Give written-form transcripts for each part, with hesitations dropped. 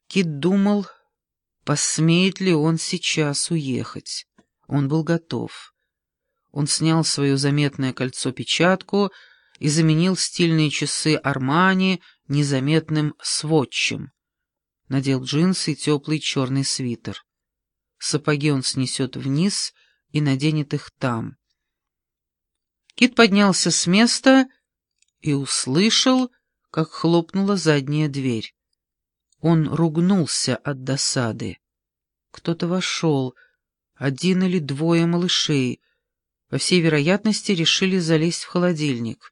Кит думал, посмеет ли он сейчас уехать. Он был готов. Он снял свое заметное кольцо-печатку и заменил стильные часы Армани незаметным свотчем. Надел джинсы и теплый черный свитер. Сапоги он снесет вниз и наденет их там. Кит поднялся с места и услышал, как хлопнула задняя дверь. Он ругнулся от досады. Кто-то вошел, один или двое малышей, по всей вероятности, решили залезть в холодильник.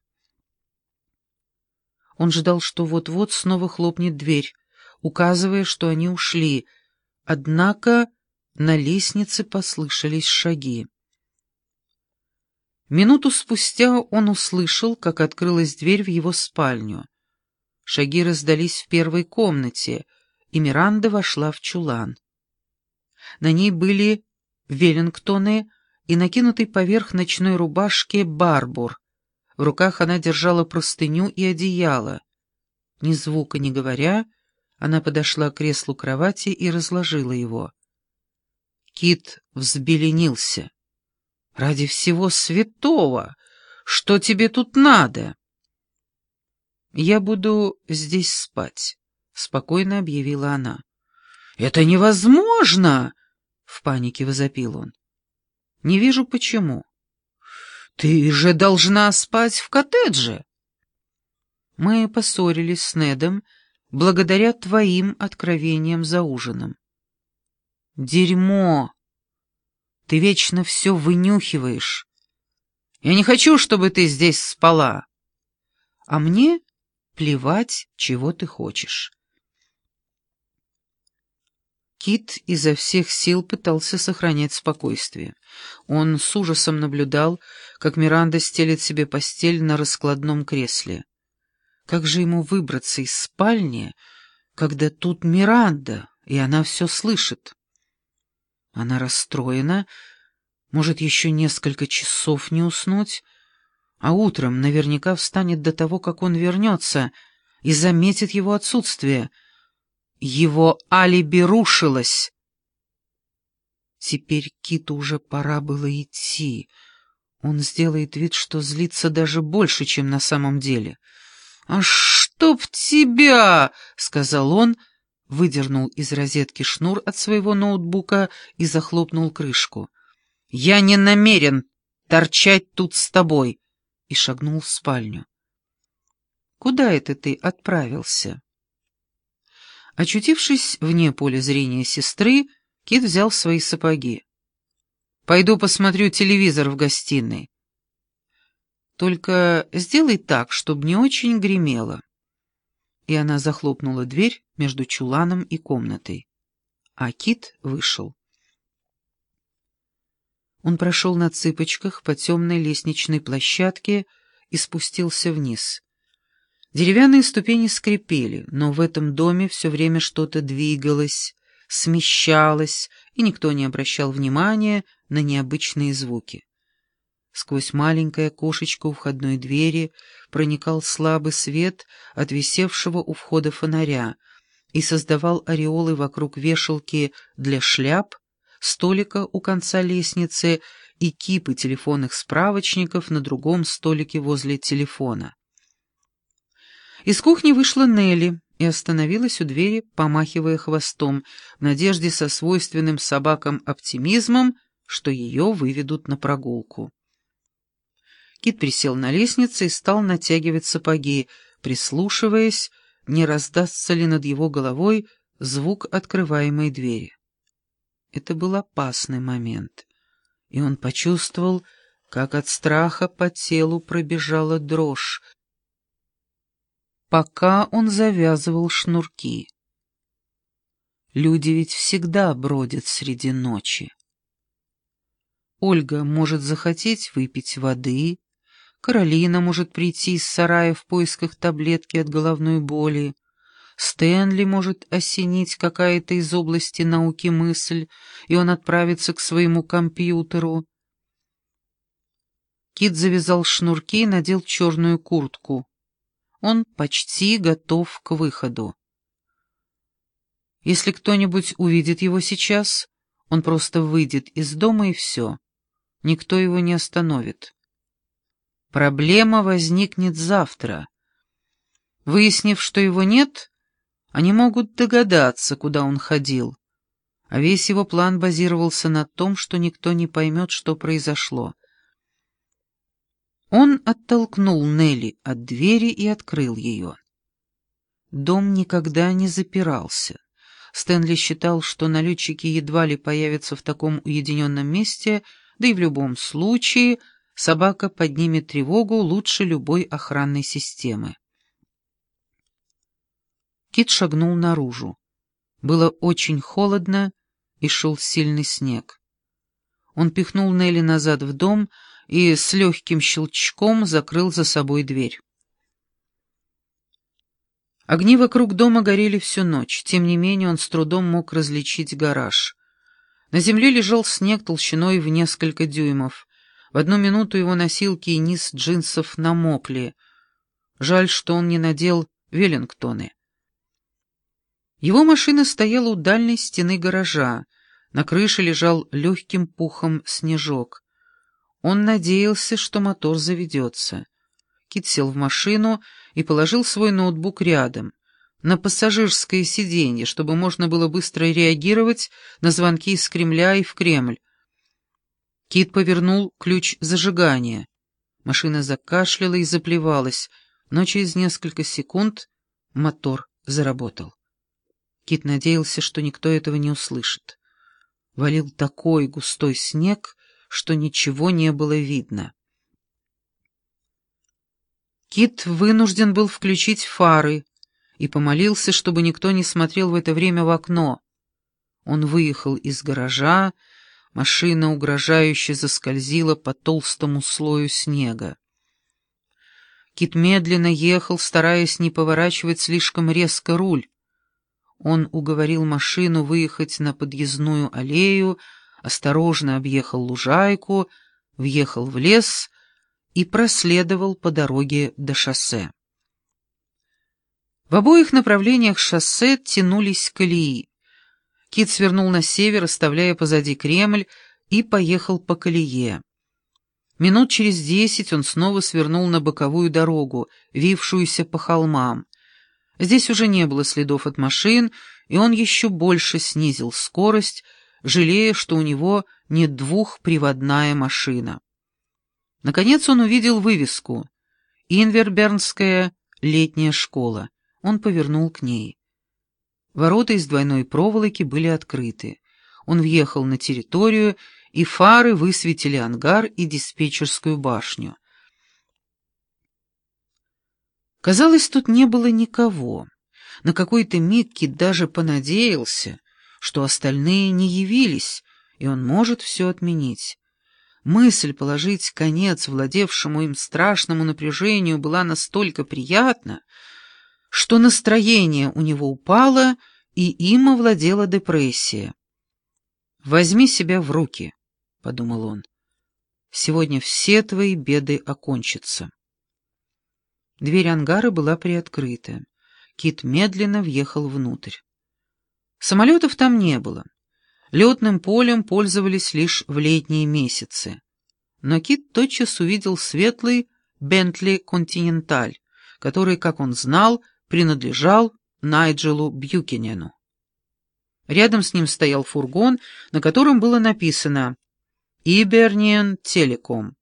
Он ждал, что вот-вот снова хлопнет дверь, указывая, что они ушли, однако на лестнице послышались шаги. Минуту спустя он услышал, как открылась дверь в его спальню. Шаги раздались в первой комнате, и Миранда вошла в чулан. На ней были веллингтоны и накинутый поверх ночной рубашки барбур. В руках она держала простыню и одеяло. Ни звука не говоря, она подошла к креслу кровати и разложила его. Кит взбеленился. «Ради всего святого! Что тебе тут надо?» «Я буду здесь спать», — спокойно объявила она. «Это невозможно!» — в панике возопил он. «Не вижу, почему. Ты же должна спать в коттедже!» «Мы поссорились с Недом благодаря твоим откровениям за ужином». «Дерьмо! Ты вечно все вынюхиваешь. Я не хочу, чтобы ты здесь спала. А мне плевать, чего ты хочешь». Кит изо всех сил пытался сохранять спокойствие. Он с ужасом наблюдал, как Миранда стелит себе постель на раскладном кресле. Как же ему выбраться из спальни, когда тут Миранда, и она все слышит? Она расстроена, может еще несколько часов не уснуть, а утром наверняка встанет до того, как он вернется, и заметит его отсутствие. Его алиби рушилось. Теперь Киту уже пора было идти. Он сделает вид, что злится даже больше, чем на самом деле. «А чтоб тебя!» — сказал он, выдернул из розетки шнур от своего ноутбука и захлопнул крышку. «Я не намерен торчать тут с тобой!» и шагнул в спальню. «Куда это ты отправился?» Очутившись вне поля зрения сестры, Кит взял свои сапоги. «Пойду посмотрю телевизор в гостиной. Только сделай так, чтобы не очень гремело». И она захлопнула дверь между чуланом и комнатой. А Кит вышел. Он прошел на цыпочках по темной лестничной площадке и спустился вниз. Деревянные ступени скрипели, но в этом доме все время что-то двигалось, смещалось, и никто не обращал внимания на необычные звуки. Сквозь маленькое окошечко у входной двери проникал слабый свет от висевшего у входа фонаря и создавал ореолы вокруг вешалки для шляп, столика у конца лестницы и кипы телефонных справочников на другом столике возле телефона. Из кухни вышла Нелли и остановилась у двери, помахивая хвостом, в надежде со свойственным собакам оптимизмом, что ее выведут на прогулку. Кит присел на лестнице и стал натягивать сапоги, прислушиваясь, не раздастся ли над его головой звук открываемой двери. Это был опасный момент, и он почувствовал, как от страха по телу пробежала дрожь, пока он завязывал шнурки. Люди ведь всегда бродят среди ночи. Ольга может захотеть выпить воды, Каролина может прийти из сарая в поисках таблетки от головной боли, Стэнли может осенить какая-то из области науки мысль, и он отправится к своему компьютеру. Кит завязал шнурки и надел черную куртку. Он почти готов к выходу. Если кто-нибудь увидит его сейчас, он просто выйдет из дома и все. Никто его не остановит. Проблема возникнет завтра. Выяснив, что его нет, они могут догадаться, куда он ходил. А весь его план базировался на том, что никто не поймет, что произошло. Он оттолкнул Нелли от двери и открыл ее. Дом никогда не запирался. Стэнли считал, что налетчики едва ли появятся в таком уединенном месте, да и в любом случае собака поднимет тревогу лучше любой охранной системы. Кит шагнул наружу. Было очень холодно, и шел сильный снег. Он пихнул Нелли назад в дом и с легким щелчком закрыл за собой дверь. Огни вокруг дома горели всю ночь, тем не менее он с трудом мог различить гараж. На земле лежал снег толщиной в несколько дюймов. В одну минуту его носилки и низ джинсов намокли. Жаль, что он не надел веллингтоны. Его машина стояла у дальней стены гаража. На крыше лежал легким пухом снежок. Он надеялся, что мотор заведется. Кит сел в машину и положил свой ноутбук рядом, на пассажирское сиденье, чтобы можно было быстро реагировать на звонки из Кремля и в Кремль. Кит повернул ключ зажигания. Машина закашляла и заплевалась, но через несколько секунд мотор заработал. Кит надеялся, что никто этого не услышит. Валил такой густой снег, что ничего не было видно. Кит вынужден был включить фары и помолился, чтобы никто не смотрел в это время в окно. Он выехал из гаража, машина угрожающе заскользила по толстому слою снега. Кит медленно ехал, стараясь не поворачивать слишком резко руль. Он уговорил машину выехать на подъездную аллею, осторожно объехал лужайку, въехал в лес и проследовал по дороге до шоссе. В обоих направлениях шоссе тянулись колеи. Кит свернул на север, оставляя позади Кремль, и поехал по колее. Минут через 10 он снова свернул на боковую дорогу, вившуюся по холмам. Здесь уже не было следов от машин, и он еще больше снизил скорость, жалея, что у него не двухприводная машина. Наконец он увидел вывеску «Инвербернская летняя школа». Он повернул к ней. Ворота из двойной проволоки были открыты. Он въехал на территорию, и фары высветили ангар и диспетчерскую башню. Казалось, тут не было никого. На какой-то миг Кит даже понадеялся, что остальные не явились, и он может все отменить. Мысль положить конец владевшему им страшному напряжению была настолько приятна, что настроение у него упало, и им овладела депрессия. «Возьми себя в руки», — подумал он. «Сегодня все твои беды окончатся». Дверь ангара была приоткрыта. Кит медленно въехал внутрь. Самолетов там не было. Летным полем пользовались лишь в летние месяцы. Но Кит тотчас увидел светлый Бентли Континенталь, который, как он знал, принадлежал Найджелу Бьюкенену. Рядом с ним стоял фургон, на котором было написано «Иберниен Телеком».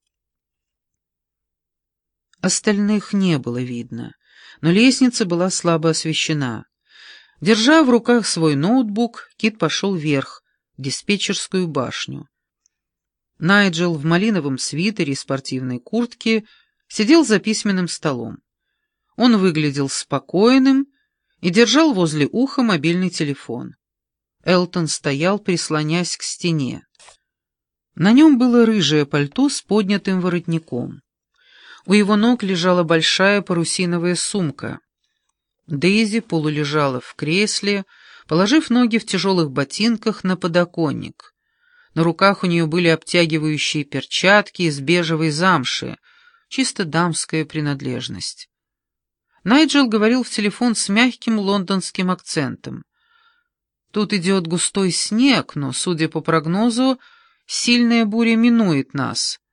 Остальных не было видно, но лестница была слабо освещена. Держа в руках свой ноутбук, Кит пошел вверх, в диспетчерскую башню. Найджел в малиновом свитере и спортивной куртке сидел за письменным столом. Он выглядел спокойным и держал возле уха мобильный телефон. Элтон стоял, прислонясь к стене. На нем было рыжее пальто с поднятым воротником. У его ног лежала большая парусиновая сумка. Дейзи полулежала в кресле, положив ноги в тяжелых ботинках на подоконник. На руках у нее были обтягивающие перчатки из бежевой замши, чисто дамская принадлежность. Найджел говорил в телефон с мягким лондонским акцентом. Тут идет густой снег, но, судя по прогнозу, сильная буря минует нас.